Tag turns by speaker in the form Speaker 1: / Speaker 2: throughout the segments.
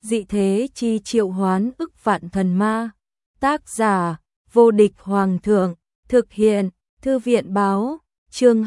Speaker 1: dị thế chi triệu hoán ức vạn thần ma. Tác giả, vô địch hoàng thượng, thực hiện, thư viện báo, chương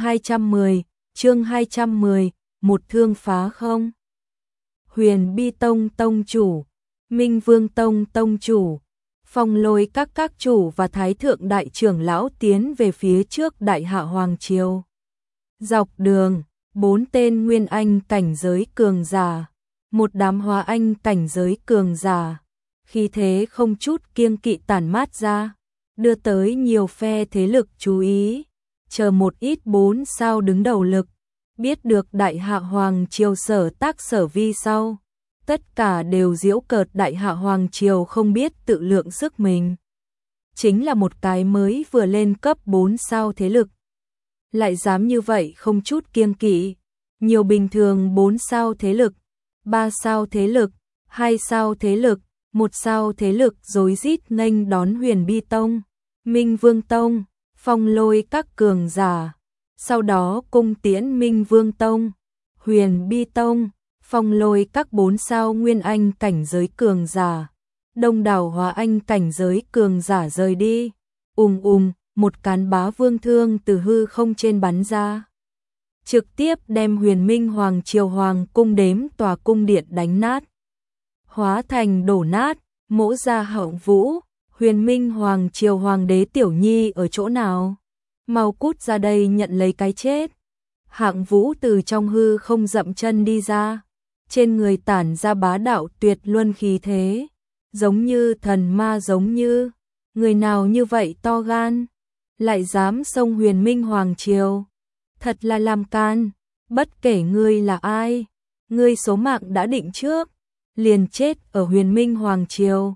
Speaker 1: 210, một thương phá không. Huyền Bi Tông tông chủ, Minh Vương Tông tông chủ, Phong Lôi các chủ và Thái thượng đại trưởng lão tiến về phía trước Đại Hạ Hoàng triều. Dọc đường, 4 tên nguyên anh cảnh giới cường giả, một đám hóa anh cảnh giới cường giả, khí thế không chút kiêng kỵ tản mát ra, đưa tới nhiều phe thế lực chú ý. Chờ một ít 4 sao đứng đầu lực, biết được Đại Hạ Hoàng triều sở tác sở vi sau, tất cả đều giễu cợt Đại Hạ Hoàng triều không biết tự lượng sức mình. Chính là một cái mới vừa lên cấp 4 sao thế lực, lại dám như vậy không chút kiêng kỵ. Nhiều bình thường 4 sao thế lực, 3 sao thế lực, 2 sao thế lực, 1 sao thế lực rối rít nghênh đón Huyền Bi Tông, Minh Vương Tông, Phong Lôi các cường giả. Sau đó cung tiễn Minh Vương Tông, Huyền Bi Tông, Phong Lôi các 4 sao nguyên anh cảnh giới cường giả. Đông đảo hóa anh cảnh giới cường giả rời đi. Một cán bá vương thương từ hư không trên bắn ra, trực tiếp đem Huyền Minh Hoàng triều hoàng cung đếm tòa cung điện đánh nát, hóa thành đổ nát. Mỗ Gia Hạng Vũ, Huyền Minh Hoàng triều hoàng đế tiểu nhi ở chỗ nào? Mau cút ra đây nhận lấy cái chết. Hạng Vũ từ trong hư không dậm chân đi ra, trên người tản ra bá đạo tuyệt luân khí thế, giống như thần ma, giống như người nào như vậy to gan, lại dám xông Huyền Minh Hoàng triều, thật là làm can. Bất kể ngươi là ai, ngươi số mạng đã định trước, liền chết ở Huyền Minh Hoàng triều.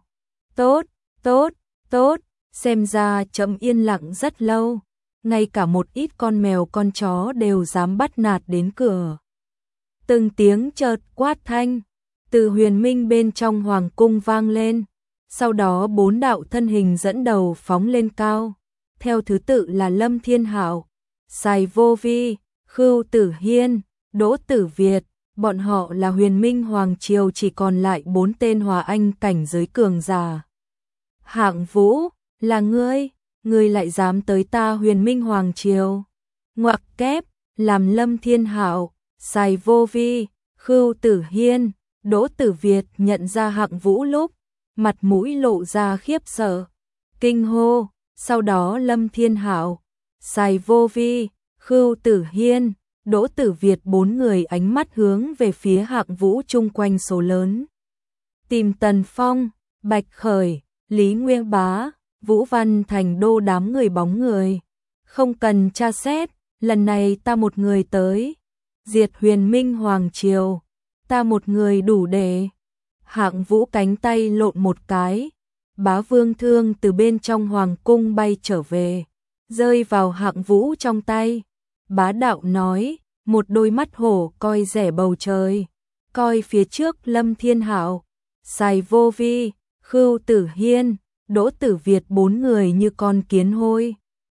Speaker 1: Tốt, xem ra chậm yên lặng rất lâu, ngay cả một ít con mèo con chó đều dám bắt nạt đến cửa. Từng tiếng chợt quát thanh từ Huyền Minh bên trong hoàng cung vang lên, sau đó 4 đạo thân hình dẫn đầu phóng lên cao, theo thứ tự là Lâm Thiên Hạo, Sài Vô Vi, Khưu Tử Hiên, Đỗ Tử Việt. Bọn họ là Huyền Minh Hoàng triều chỉ còn lại 4 tên hóa anh cảnh giới cường giả. Hạng Vũ, là ngươi lại dám tới ta Huyền Minh Hoàng triều? Ngoặc kép, làm Lâm Thiên Hạo, Sài Vô Vi, Khưu Tử Hiên, Đỗ Tử Việt nhận ra Hạng Vũ lúc, mặt mũi lộ ra khiếp sợ, kinh hô. Sau đó Lâm Thiên Hạo, Sài Vô Vi, Khưu Tử Hiên, Đỗ Tử Việt 4 người ánh mắt hướng về phía Hạng Vũ chung quanh số lớn. Tìm Tần Phong, Bạch Khởi, Lý Nguyên Bá, Vũ Văn Thành Đô đám người bóng người. Không cần tra xét, lần này ta một người tới, diệt Huyền Minh Hoàng triều, ta một người đủ để. Hạng Vũ cánh tay lộn một cái, bá vương thương từ bên trong hoàng cung bay trở về, rơi vào Hạng Vũ trong tay. Bá đạo nói, một đôi mắt hổ coi rẻ bầu trời, coi phía trước Lâm Thiên Hạo, Sài Vô Vi, Khưu Tử Hiên, Đỗ Tử Việt 4 người như con kiến hôi.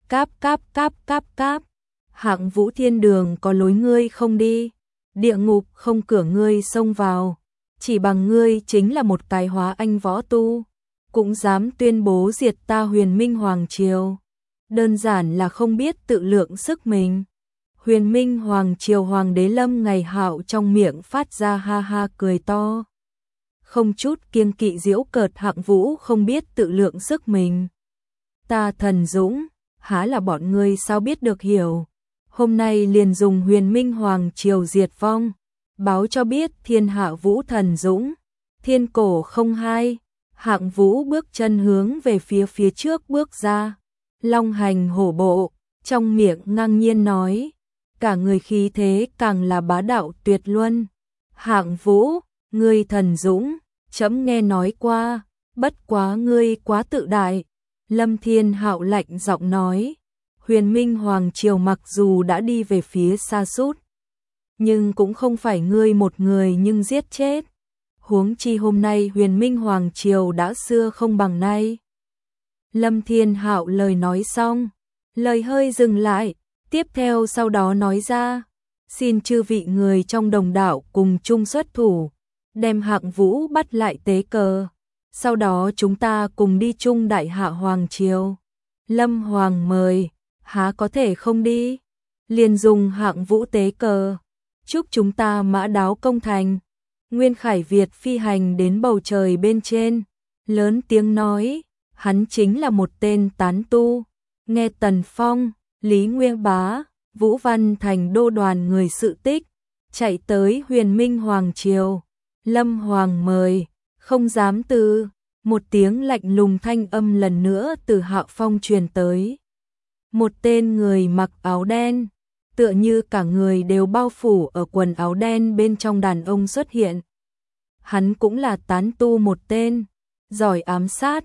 Speaker 1: Cáp. Hạng Vũ, thiên đường có lối ngươi không đi, địa ngục không cửa ngươi xông vào, chỉ bằng ngươi chính là một cái hóa anh võ tu, cũng dám tuyên bố diệt ta Huyền Minh Hoàng triều, đơn giản là không biết tự lượng sức mình. Huyền Minh Hoàng triều hoàng đế Lâm Ngày Hạo trong miệng phát ra ha ha cười to, không chút kiêng kỵ giễu cợt Hạng Vũ không biết tự lượng sức mình. Ta thần dũng, há là bọn ngươi sao biết được hiểu, hôm nay liền dùng Huyền Minh Hoàng triều diệt vong, báo cho biết thiên hạ Vũ thần dũng, thiên cổ không hai. Hạng Vũ bước chân hướng về phía trước bước ra, long hành hổ bộ, trong miệng ngang nhiên nói, cả người khí thế càng là bá đạo tuyệt luân. Hạng Vũ, ngươi thần dũng, trẫm nghe nói qua, bất quá ngươi quá tự đại. Lâm Thiên Hạo lạnh giọng nói, Huyền Minh Hoàng triều mặc dù đã đi về phía xa sút, nhưng cũng không phải ngươi một người nhưng giết chết. Huống chi hôm nay Huyền Minh Hoàng triều đã xưa không bằng nay. Lâm Thiên Hạo lời nói xong, lời hơi dừng lại, tiếp theo sau đó nói ra, xin chư vị người trong đồng đạo cùng chung xuất thủ, đem Hạng Vũ bắt lại tế cờ. Sau đó chúng ta cùng đi chung đại hạ hoàng triều. Lâm Hoàng mời, há có thể không đi. Liền dùng Hạng Vũ tế cờ. Chúc chúng ta mã đáo công thành. Nguyên Khải Việt phi hành đến bầu trời bên trên, lớn tiếng nói, hắn chính là một tên tán tu. Nghe Tần Phong, Lý Nguyên Bá, Vũ Văn Thành đô đoàn người sự tích, chạy tới Huyền Minh Hoàng Triều. Lâm Hoàng mời, không dám từ. Một tiếng lạnh lùng thanh âm lần nữa từ hạ phong truyền tới. Một tên người mặc áo đen, tựa như cả người đều bao phủ ở quần áo đen bên trong đàn ông xuất hiện. Hắn cũng là tán tu một tên, giỏi ám sát,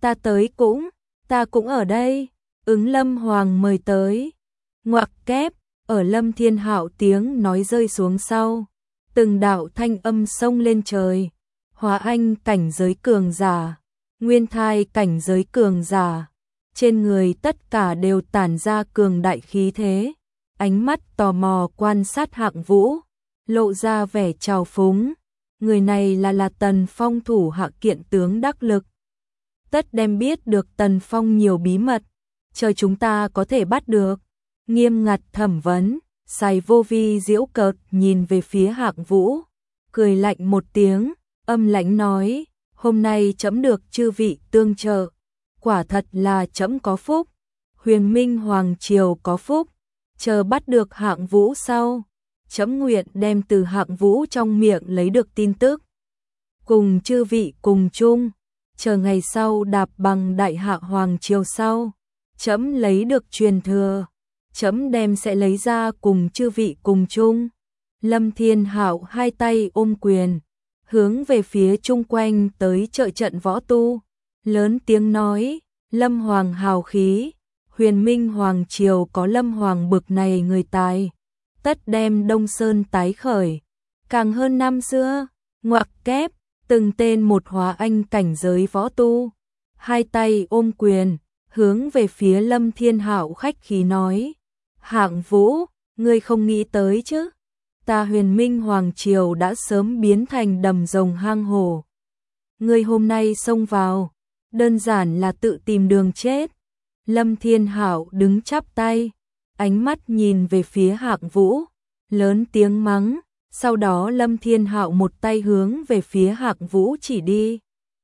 Speaker 1: ta cũng ở đây, ứng Lâm Hoàng mời tới. Ngoặc kép, ở Lâm Thiên Hạo tiếng nói rơi xuống sau, từng đạo thanh âm xông lên trời. Hóa anh cảnh giới cường giả, nguyên thai cảnh giới cường giả, trên người tất cả đều tản ra cường đại khí thế. Ánh mắt tò mò quan sát Hạng Vũ, lộ ra vẻ trào phúng. Người này là Tần Phong thủ hạ kiện tướng đắc lực. Tất đem biết được Tần Phong nhiều bí mật, chờ chúng ta có thể bắt được. Nghiêm ngặt thẩm vấn, Sài Vô Vi giễu cợt nhìn về phía Hạng Vũ, cười lạnh một tiếng, âm lãnh nói, hôm nay trẫm được chư vị tương trợ, quả thật là trẫm có phúc, Huyền Minh Hoàng Triều có phúc, chờ bắt được Hạng Vũ sau, trẫm nguyện đem từ Hạng Vũ trong miệng lấy được tin tức. Cùng chư vị cùng chung, chờ ngày sau đạp bằng đại hạ Hoàng Triều sau, trẫm lấy được truyền thừa, trẫm đem sẽ lấy ra cùng chư vị cùng chung. Lâm Thiên Hạo hai tay ôm quyền, hướng về phía chung quanh tới trợ trận võ tu, lớn tiếng nói, Lâm Hoàng hào khí, Huyền Minh Hoàng Triều có Lâm Hoàng bực này người tài, tất đem Đông Sơn tái khởi, càng hơn năm xưa. Ngoặc kép, từng tên một hóa anh cảnh giới võ tu, hai tay ôm quyền, hướng về phía Lâm Thiên Hạo khách khí nói, Hạng Vũ, ngươi không nghĩ tới chứ? Ta Huyền Minh Hoàng Triều đã sớm biến thành đầm rồng hang hồ. Ngươi hôm nay xông vào, đơn giản là tự tìm đường chết. Lâm Thiên Hạo đứng chắp tay, ánh mắt nhìn về phía Hạng Vũ, lớn tiếng mắng, sau đó Lâm Thiên Hạo một tay hướng về phía Hạng Vũ chỉ đi.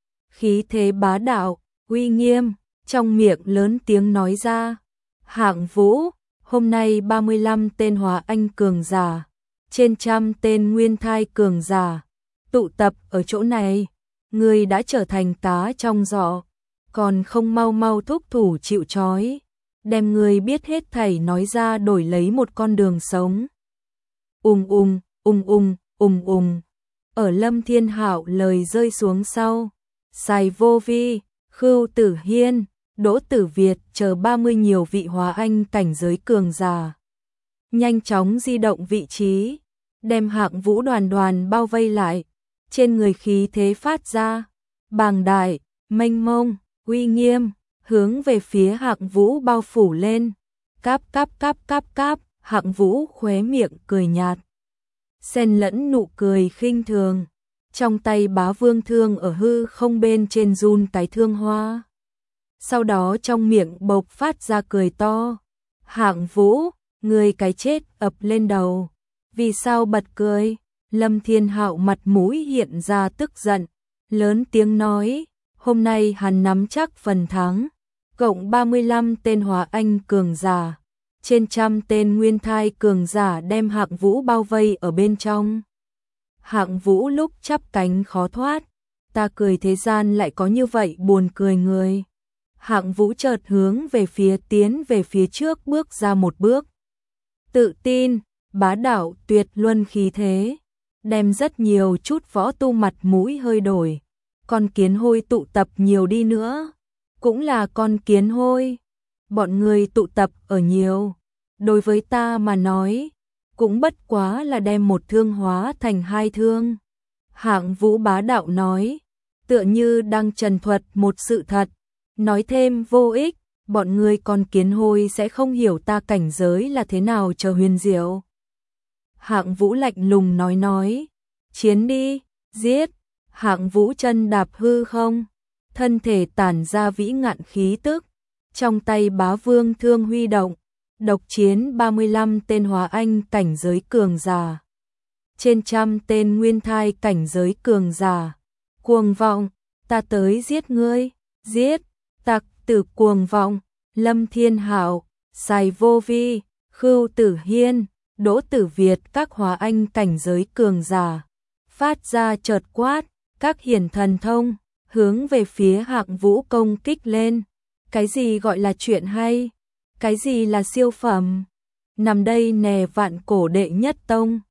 Speaker 1: Khí thế bá đạo, uy nghiêm, trong miệng lớn tiếng nói ra, Hạng Vũ, hôm nay 35 tên hóa anh cường giả, trên trăm tên nguyên thai cường giả, tụ tập ở chỗ này, ngươi đã trở thành cá trong giỏ, còn không mau mau thúc thủ chịu trói, đem ngươi biết hết thảy nói ra đổi lấy một con đường sống. Ở Lâm Thiên Hạo lời rơi xuống sau, Sài Vô Vi, Khưu Tử Hiên, Đỗ Tử Việt chờ 30 nhiều vị hóa anh cảnh giới cường giả, nhanh chóng di động vị trí, đem Hạng Vũ đoàn đoàn bao vây lại, trên người khí thế phát ra, bàng đại, mênh mông, uy nghiêm, hướng về phía Hạng Vũ bao phủ lên. Cáp, Hạng Vũ khóe miệng cười nhạt, xen lẫn nụ cười khinh thường, trong tay Bá Vương thương ở hư không bên trên run cái thương hoa. Sau đó trong miệng bộc phát ra cười to, Hạng Vũ, người cái chết ập lên đầu. Vì sao bật cười? Lâm Thiên Hạo mặt mũi hiện ra tức giận, lớn tiếng nói, hôm nay hắn nắm chắc phần thắng, cộng 35 tên hóa anh cường giả, trên trăm tên nguyên thai cường giả đem Hạng Vũ bao vây ở bên trong. Hạng Vũ lúc chắp cánh khó thoát, ta cười thế gian lại có như vậy buồn cười người. Hạng Vũ chợt hướng về phía tiến về phía trước bước ra một bước. Tự tin, bá đạo tuyệt luân khí thế, đem rất nhiều chút võ tu mặt mũi hơi đổi. Con kiến hôi tụ tập nhiều đi nữa, cũng là con kiến hôi. Bọn người tụ tập ở nhiều, đối với ta mà nói, cũng bất quá là đem một thương hóa thành hai thương. Hạng Vũ bá đạo nói, tựa như đang trần thuật một sự thật, nói thêm vô ích, bọn người con kiến hôi sẽ không hiểu ta cảnh giới là thế nào chờ huyền diệu. Hạng Vũ lạnh lùng nói, chiến đi, giết, Hạng Vũ chân đạp hư không, thân thể tản ra vĩ ngạn khí tức, trong tay Bá Vương thương huy động, độc chiến 35 tên hóa anh cảnh giới cường giả, trên 100 tên nguyên thai cảnh giới cường giả. Cuồng vọng, ta tới giết ngươi, giết, tặc tử cuồng vọng, Lâm Thiên Hạo, Sài Vô Vi, Khưu Tử Hiên, Đỗ Tử Việt các hóa anh cảnh giới cường giả, phát ra chợt quát, các hiển thần thông, hướng về phía Hạng Vũ công kích lên. Cái gì gọi là chuyện hay? Cái gì là siêu phẩm? Nằm đây nè vạn cổ đệ nhất tông.